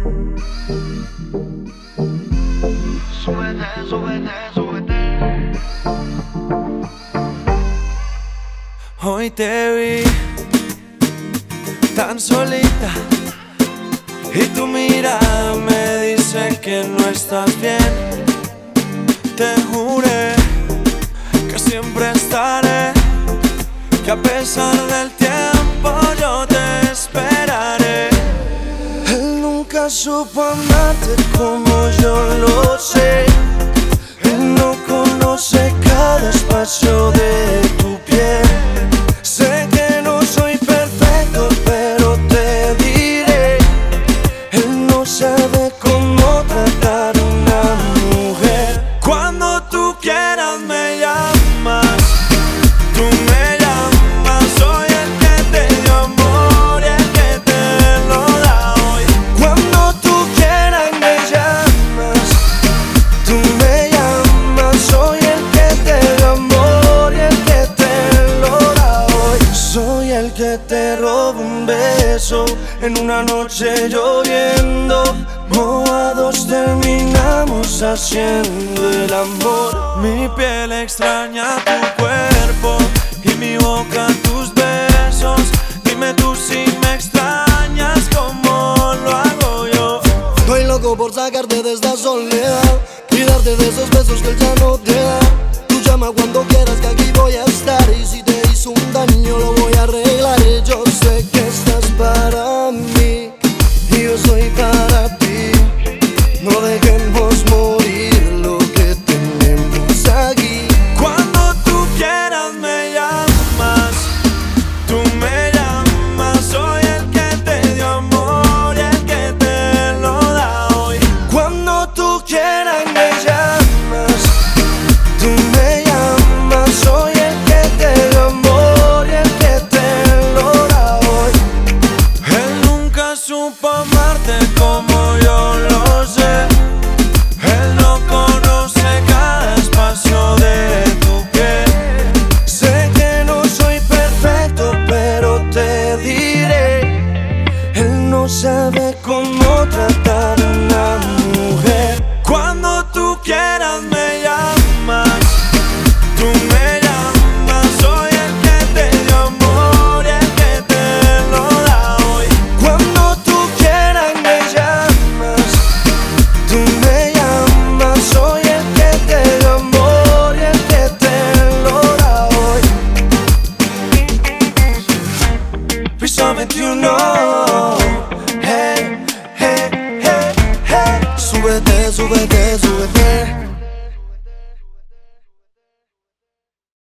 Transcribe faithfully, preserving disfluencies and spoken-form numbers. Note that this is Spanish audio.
Súbete, súbete, súbete. Hoy te vi tan solita y tu mirada me dice que no estás bien. Te juré que siempre estaré, que a pesar del tiempo yo te esperaré. Él nunca supo amarte como yo lo sé. Él no conoce cada espacio de tu piel. Sé que no soy perfecto, pero te diré, él no sabe cómo tratar a una mujer. Cuando tú quieras me llamas, tú me llamas. Soy el que te dio amor y el que te lo da hoy. Cuando tú quieras me llamas, tú me llamas. Soy el que te dio amor y el que te lo da hoy. Soy el que te roba un beso en una noche lloviendo. Mojados terminamos haciendo el amor. Mi piel extraña tu cuerpo y mi boca tus besos. Dime tú si me extrañas como lo hago yo. Estoy loco por sacarte de esta soledad y darte de esos besos que él ya no te da. Tú llama cuando quieras que aquí voy a estar, y si te hizo un daño lo voy a arreglar. Yo sé que estás para mí y yo soy para ti. No dejemos morir lo que tenemos aquí. Cuando tú quieras me llamas, tú me llamas. Soy el que te dio amor y el que te lo da hoy. Cuando tú quieras me llamas, tú me llamas. Soy el que te dio amor y el que te lo da hoy. Él nunca supo amarte como yo lo sé. Él no conoce cada espacio de tu piel. Sé que no soy perfecto, pero te diré, él no sabe cómo tratar a una mujer. Cuando tú quieras me llamas, tú me llamas. Soy el que te dio amor y el que te lo da hoy. Cuando tú quieras me llamas, tú me llamas. Soy el que te dio amor y el que te lo da hoy. Piso veintiuno. Hey, hey, hey, hey. Súbete, súbete, súbete.